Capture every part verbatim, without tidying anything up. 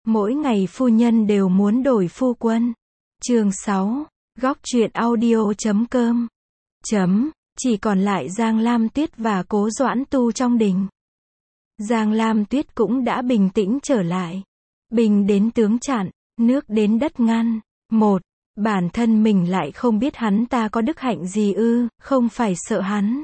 Mỗi ngày phu nhân đều muốn đổi phu quân. Chương sáu, góc truyện audio chấm com. Chấm, chỉ còn lại Giang Lam Tuyết và Cố Doãn Tu trong đình. Giang Lam Tuyết cũng đã bình tĩnh trở lại. Bình đến tướng chặn, nước đến đất ngăn. Một, bản thân mình lại không biết hắn ta có đức hạnh gì ư, không phải sợ hắn.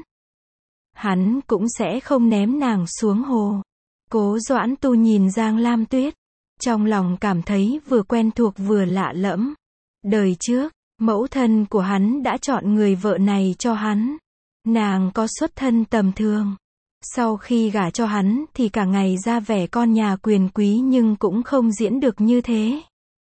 Hắn cũng sẽ không ném nàng xuống hồ. Cố Doãn Tu nhìn Giang Lam Tuyết. Trong lòng cảm thấy vừa quen thuộc vừa lạ lẫm. Đời trước, mẫu thân của hắn đã chọn người vợ này cho hắn. Nàng có xuất thân tầm thường. Sau khi gả cho hắn thì cả ngày ra vẻ con nhà quyền quý nhưng cũng không diễn được như thế.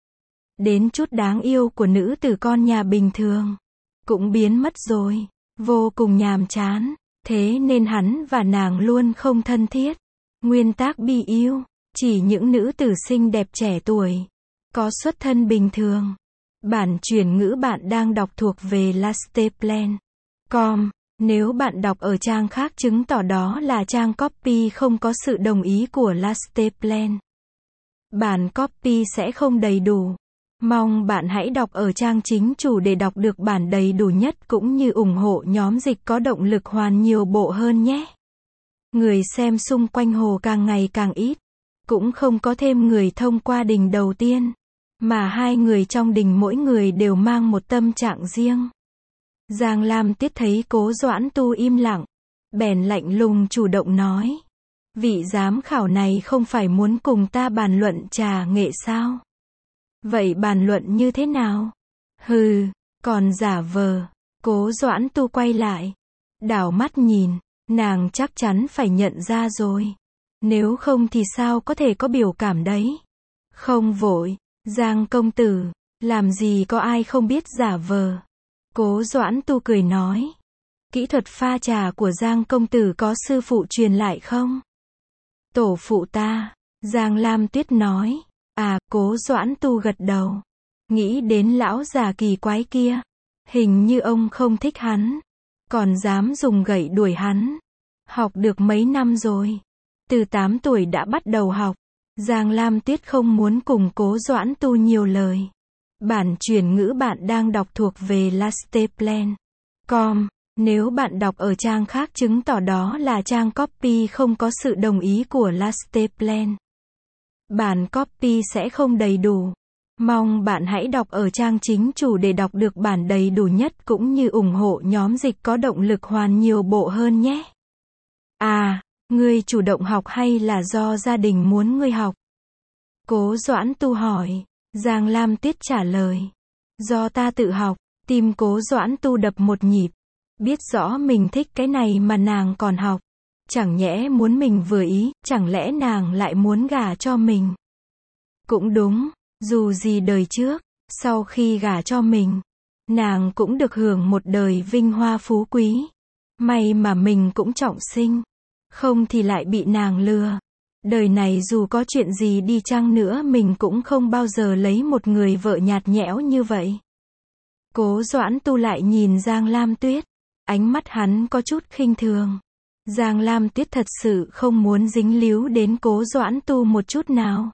Đến chút đáng yêu của nữ tử con nhà bình thường cũng biến mất rồi. Vô cùng nhàm chán. Thế nên hắn và nàng luôn không thân thiết. Nguyên tắc bi yêu. Chỉ những nữ tử xinh đẹp trẻ tuổi. Có xuất thân bình thường. Bản chuyển ngữ bạn đang đọc thuộc về lasteplan chấm com. Nếu bạn đọc ở trang khác chứng tỏ đó là trang copy không có sự đồng ý của lasteplan. Bản copy sẽ không đầy đủ. Mong bạn hãy đọc ở trang chính chủ để đọc được bản đầy đủ nhất cũng như ủng hộ nhóm dịch có động lực hoàn nhiều bộ hơn nhé. Người xem xung quanh hồ càng ngày càng ít. Cũng không có thêm người thông qua đình đầu tiên. Mà hai người trong đình mỗi người đều mang một tâm trạng riêng. Giang Lam Tuyết thấy Cố Doãn Tu im lặng. Bèn lạnh lùng chủ động nói. Vị giám khảo này không phải muốn cùng ta bàn luận trà nghệ sao? Vậy bàn luận như thế nào? Hừ, còn giả vờ. Cố Doãn Tu quay lại. Đảo mắt nhìn. Nàng chắc chắn phải nhận ra rồi. Nếu không thì sao có thể có biểu cảm đấy? Không vội. Giang công tử. Làm gì có ai không biết giả vờ. Cố Doãn Tu cười nói. Kỹ thuật pha trà của Giang công tử có sư phụ truyền lại không? Tổ phụ ta. Giang Lam Tuyết nói. À, Cố Doãn Tu gật đầu. Nghĩ đến lão già kỳ quái kia. Hình như ông không thích hắn. Còn dám dùng gậy đuổi hắn. Học được mấy năm rồi. Từ tám tuổi đã bắt đầu học. Giang Lam Tuyết không muốn cùng Cố Doãn Tu nhiều lời. Bản chuyển ngữ bạn đang đọc thuộc về lasteplan chấm com. Nếu bạn đọc ở trang khác chứng tỏ đó là trang copy không có sự đồng ý của lasteplan. Bản copy sẽ không đầy đủ. Mong bạn hãy đọc ở trang chính chủ để đọc được bản đầy đủ nhất cũng như ủng hộ nhóm dịch có động lực hoàn nhiều bộ hơn nhé. À, ngươi chủ động học hay là do gia đình muốn ngươi học? Cố Doãn Tu hỏi. Giang Lam Tuyết trả lời. Do ta tự học. Tim Cố Doãn Tu đập một nhịp. Biết rõ mình thích cái này mà nàng còn học. Chẳng nhẽ muốn mình vừa ý, chẳng lẽ nàng lại muốn gả cho mình? Cũng đúng, dù gì đời trước, sau khi gả cho mình, nàng cũng được hưởng một đời vinh hoa phú quý. May mà mình cũng trọng sinh. Không thì lại bị nàng lừa. Đời này dù có chuyện gì đi chăng nữa mình cũng không bao giờ lấy một người vợ nhạt nhẽo như vậy. Cố Doãn Tu lại nhìn Giang Lam Tuyết. Ánh mắt hắn có chút khinh thường. Giang Lam Tuyết thật sự không muốn dính líu đến Cố Doãn Tu một chút nào.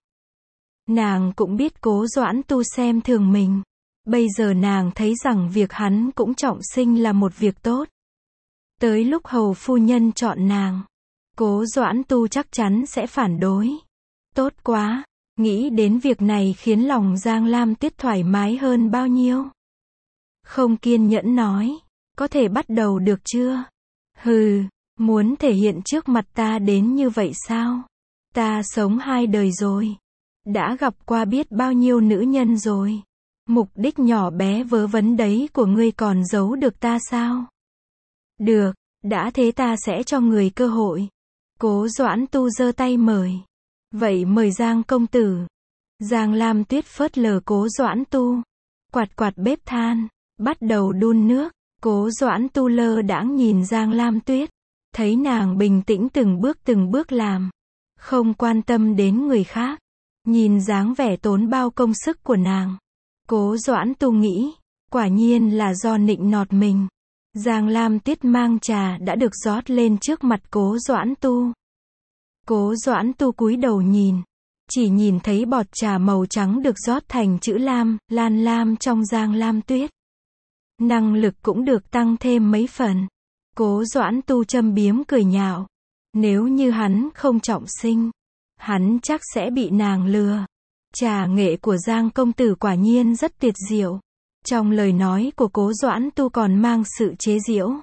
Nàng cũng biết Cố Doãn Tu xem thường mình. Bây giờ nàng thấy rằng việc hắn cũng trọng sinh là một việc tốt. Tới lúc hầu phu nhân chọn nàng, Cố Doãn Tu chắc chắn sẽ phản đối. Tốt quá, nghĩ đến việc này khiến lòng Giang Lam Tuyết thoải mái hơn bao nhiêu. Không kiên nhẫn nói, có thể bắt đầu được chưa? Hừ, muốn thể hiện trước mặt ta đến như vậy sao? Ta sống hai đời rồi. Đã gặp qua biết bao nhiêu nữ nhân rồi. Mục đích nhỏ bé vớ vẩn đấy của ngươi còn giấu được ta sao? Được, đã thế ta sẽ cho người cơ hội. Cố Doãn Tu giơ tay mời. Vậy mời Giang công tử. Giang Lam Tuyết phớt lờ Cố Doãn Tu. Quạt quạt bếp than. Bắt đầu đun nước. Cố Doãn Tu lơ đãng nhìn Giang Lam Tuyết. Thấy nàng bình tĩnh từng bước từng bước làm. Không quan tâm đến người khác. Nhìn dáng vẻ tốn bao công sức của nàng. Cố Doãn Tu nghĩ. Quả nhiên là do nịnh nọt mình. Giang Lam Tuyết mang trà đã được rót lên trước mặt Cố Doãn Tu. Cố Doãn Tu cúi đầu nhìn. chỉ nhìn thấy bọt trà màu trắng được rót thành chữ lam, lan lam trong Giang Lam Tuyết. Năng lực cũng được tăng thêm mấy phần. Cố Doãn Tu châm biếm cười nhạo. Nếu như hắn không trọng sinh, hắn chắc sẽ bị nàng lừa. Trà nghệ của Giang công tử quả nhiên rất tuyệt diệu. Trong lời nói của Cố Doãn Tu còn mang sự chế giễu.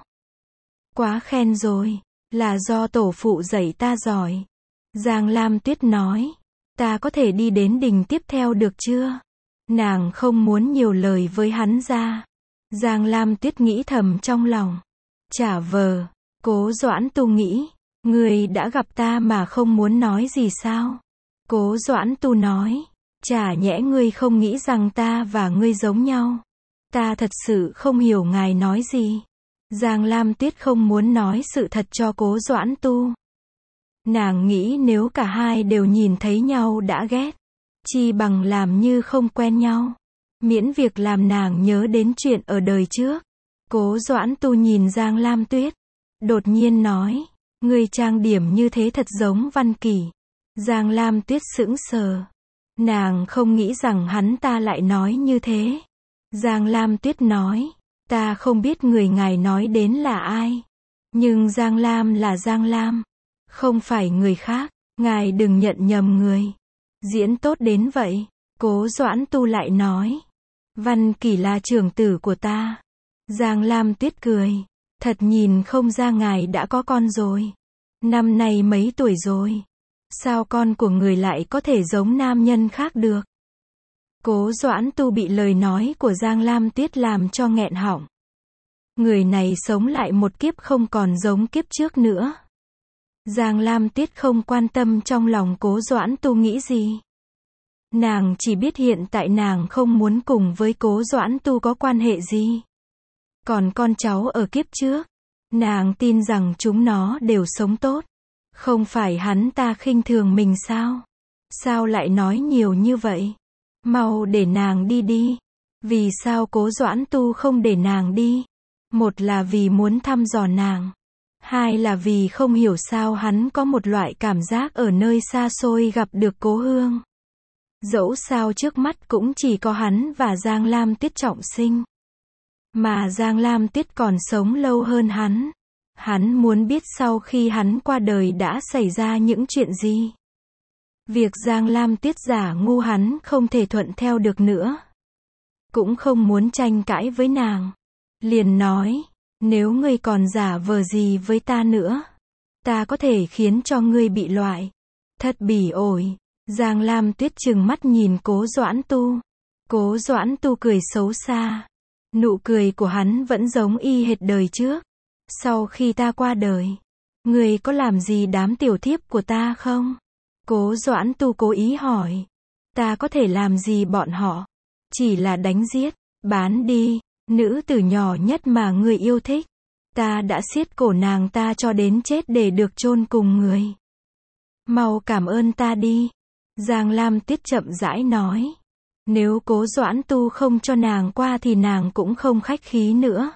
Quá khen rồi, là do tổ phụ dạy ta giỏi. Giang Lam Tuyết nói, ta có thể đi đến đình tiếp theo được chưa? Nàng không muốn nhiều lời với hắn ra. Giang Lam Tuyết nghĩ thầm trong lòng. Chả vờ, Cố Doãn Tu nghĩ, ngươi đã gặp ta mà không muốn nói gì sao? Cố Doãn Tu nói, chả nhẽ ngươi không nghĩ rằng ta và ngươi giống nhau. Ta thật sự không hiểu ngài nói gì. Giang Lam Tuyết không muốn nói sự thật cho Cố Doãn Tu. Nàng nghĩ nếu cả hai đều nhìn thấy nhau đã ghét, chi bằng làm như không quen nhau. Miễn việc làm nàng nhớ đến chuyện ở đời trước. Cố Doãn Tu nhìn Giang Lam Tuyết, đột nhiên nói, ngươi trang điểm như thế thật giống Văn Kỷ. Giang Lam Tuyết sững sờ. Nàng không nghĩ rằng hắn ta lại nói như thế. Giang Lam Tuyết nói, ta không biết người ngài nói đến là ai. Nhưng Giang Lam là Giang Lam, không phải người khác, ngài đừng nhận nhầm người. Diễn tốt đến vậy. Cố Doãn Tu lại nói, Văn Kỷ là trưởng tử của ta. Giang Lam Tuyết cười, thật nhìn không ra ngài đã có con rồi. Năm nay mấy tuổi rồi? Sao con của người lại có thể giống nam nhân khác được? Cố Doãn Tu bị lời nói của Giang Lam Tuyết làm cho nghẹn họng. Người này sống lại một kiếp không còn giống kiếp trước nữa. Giang Lam Tuyết không quan tâm trong lòng Cố Doãn Tu nghĩ gì. Nàng chỉ biết hiện tại nàng không muốn cùng với Cố Doãn Tu có quan hệ gì. Còn con cháu ở kiếp trước, nàng tin rằng chúng nó đều sống tốt. Không phải hắn ta khinh thường mình sao? Sao lại nói nhiều như vậy? Mau để nàng đi đi. Vì sao Cố Doãn Tu không để nàng đi? Một là vì muốn thăm dò nàng. Hai là vì không hiểu sao hắn có một loại cảm giác ở nơi xa xôi gặp được Cố Hương. Dẫu sao trước mắt cũng chỉ có hắn và Giang Lam Tuyết trọng sinh. Mà Giang Lam Tuyết còn sống lâu hơn hắn. Hắn muốn biết sau khi hắn qua đời đã xảy ra những chuyện gì. Việc Giang Lam Tuyết giả ngu hắn không thể thuận theo được nữa. Cũng không muốn tranh cãi với nàng. Liền nói, nếu ngươi còn giả vờ gì với ta nữa, ta có thể khiến cho ngươi bị loại. Thật bỉ ổi. Giang Lam Tuyết trừng mắt nhìn Cố Doãn Tu. Cố Doãn Tu cười xấu xa. Nụ cười của hắn vẫn giống y hệt đời trước. Sau khi ta qua đời, ngươi có làm gì đám tiểu thiếp của ta không? Cố Doãn Tu cố ý hỏi. Ta có thể làm gì bọn họ? Chỉ là đánh giết, bán đi, nữ tử nhỏ nhất mà ngươi yêu thích. Ta đã siết cổ nàng ta cho đến chết để được chôn cùng người. Mau cảm ơn ta đi. Giang Lam Tuyết chậm rãi nói. Nếu Cố Doãn Tu không cho nàng qua thì nàng cũng không khách khí nữa.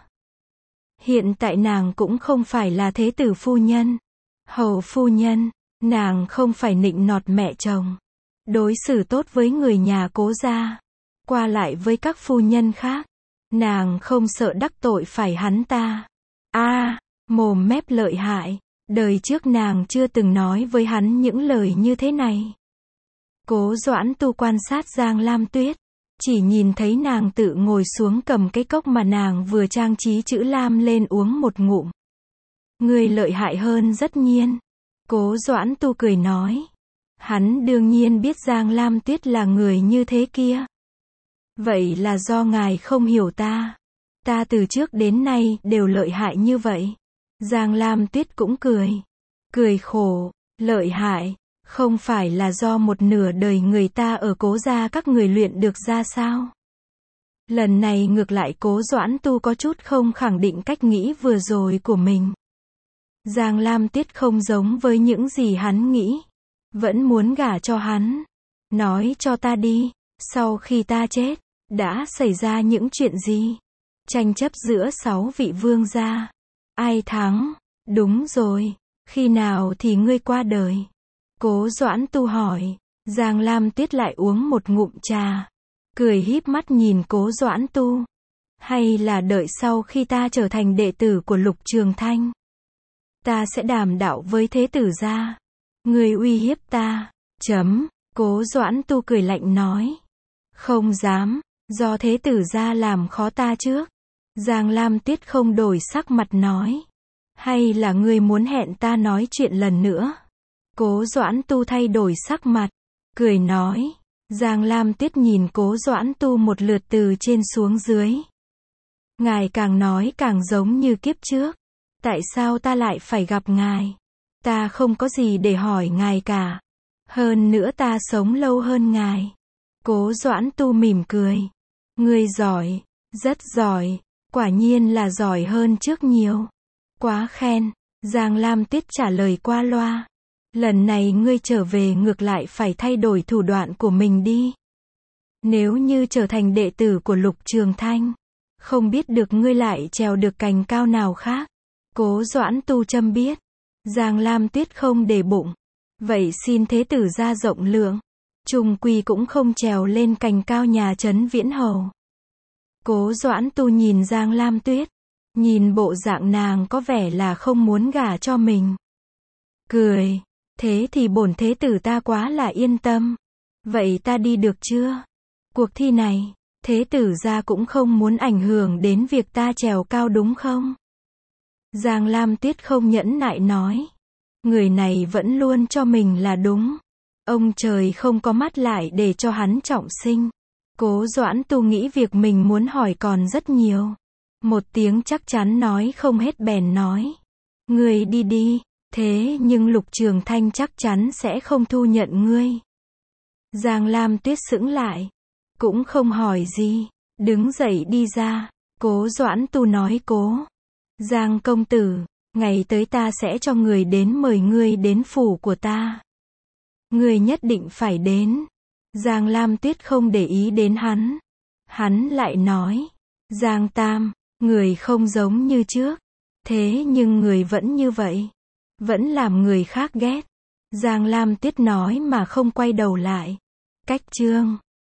Hiện tại nàng cũng không phải là thế tử phu nhân, hầu phu nhân, nàng không phải nịnh nọt mẹ chồng, đối xử tốt với người nhà Cố gia, qua lại với các phu nhân khác, nàng không sợ đắc tội phải hắn ta. A, à, mồm mép lợi hại, đời trước nàng chưa từng nói với hắn những lời như thế này. Cố Doãn Tu quan sát Giang Lam Tuyết, chỉ nhìn thấy nàng tự ngồi xuống cầm cái cốc mà nàng vừa trang trí chữ lam lên uống một ngụm. Ngươi lợi hại hơn rất nhiên. Cố Doãn Tu cười nói. Hắn đương nhiên biết Giang Lam Tuyết là người như thế kia. Vậy là do ngài không hiểu ta. Ta từ trước đến nay đều lợi hại như vậy. Giang Lam Tuyết cũng cười. Cười khổ, lợi hại. Không phải là do một nửa đời người ta ở Cố gia các người luyện được ra sao? Lần này ngược lại Cố Doãn Tu có chút không khẳng định cách nghĩ vừa rồi của mình. Giang Lam Tuyết không giống với những gì hắn nghĩ. Vẫn muốn gả cho hắn. Nói cho ta đi, sau khi ta chết, đã xảy ra những chuyện gì? Tranh chấp giữa sáu vị vương gia. Ai thắng? Đúng rồi, khi nào thì ngươi qua đời? Cố Doãn Tu hỏi. Giang Lam Tuyết lại uống một ngụm trà, cười híp mắt nhìn Cố Doãn Tu. Hay là đợi sau khi ta trở thành đệ tử của Lục Trường Thanh, ta sẽ đàm đạo với Thế Tử gia. Ngươi uy hiếp ta. Chấm. Cố Doãn Tu cười lạnh nói. Không dám, do Thế Tử gia làm khó ta trước. Giang Lam Tuyết không đổi sắc mặt nói. Hay là ngươi muốn hẹn ta nói chuyện lần nữa? Cố Doãn Tu thay đổi sắc mặt, cười nói. Giang Lam Tuyết nhìn Cố Doãn Tu một lượt từ trên xuống dưới. Ngài càng nói càng giống như kiếp trước. Tại sao ta lại phải gặp ngài? Ta không có gì để hỏi ngài cả. Hơn nữa ta sống lâu hơn ngài. Cố Doãn Tu mỉm cười. Ngươi giỏi, rất giỏi, quả nhiên là giỏi hơn trước nhiều. Quá khen. Giang Lam Tuyết trả lời qua loa. Lần này ngươi trở về ngược lại phải thay đổi thủ đoạn của mình đi. Nếu như trở thành đệ tử của Lục Trường Thanh, không biết được ngươi lại trèo được cành cao nào khác. Cố Doãn Tu châm biết. Giang Lam Tuyết không để bụng. Vậy xin Thế Tử gia rộng lượng. Chung quy cũng không trèo lên cành cao nhà Trấn Viễn Hầu. Cố Doãn Tu nhìn Giang Lam Tuyết. Nhìn bộ dạng nàng có vẻ là không muốn gả cho mình. Cười. Thế thì bổn Thế Tử ta quá là yên tâm. Vậy ta đi được chưa? Cuộc thi này, Thế Tử gia cũng không muốn ảnh hưởng đến việc ta trèo cao đúng không? Giang Lam Tuyết không nhẫn nại nói. Người này vẫn luôn cho mình là đúng. Ông trời không có mắt lại để cho hắn trọng sinh. Cố Doãn Tu nghĩ việc mình muốn hỏi còn rất nhiều. Một tiếng chắc chắn nói không hết bèn nói. Ngươi đi đi, thế nhưng Lục Trường Thanh chắc chắn sẽ không thu nhận ngươi. Giang Lam Tuyết sững lại. Cũng không hỏi gì. Đứng dậy đi ra. Cố Doãn Tu nói cố. Giang công tử, ngày tới ta sẽ cho người đến mời ngươi đến phủ của ta. Ngươi nhất định phải đến. Giang Lam Tuyết không để ý đến hắn. Hắn lại nói. Giang Tam, người không giống như trước. Thế nhưng người vẫn như vậy. Vẫn làm người khác ghét. Giang Lam Tuyết nói mà không quay đầu lại. Cách chương